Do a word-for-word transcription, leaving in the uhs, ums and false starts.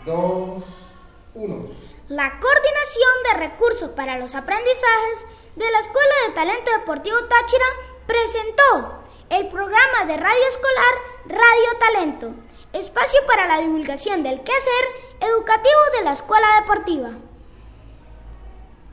dos, uno. La Coordinación de Recursos para los Aprendizajes de la Escuela de Talento Deportivo Táchira presentó el programa de radio escolar Radio Talento, espacio para la divulgación del quehacer educativo de la Escuela Deportiva.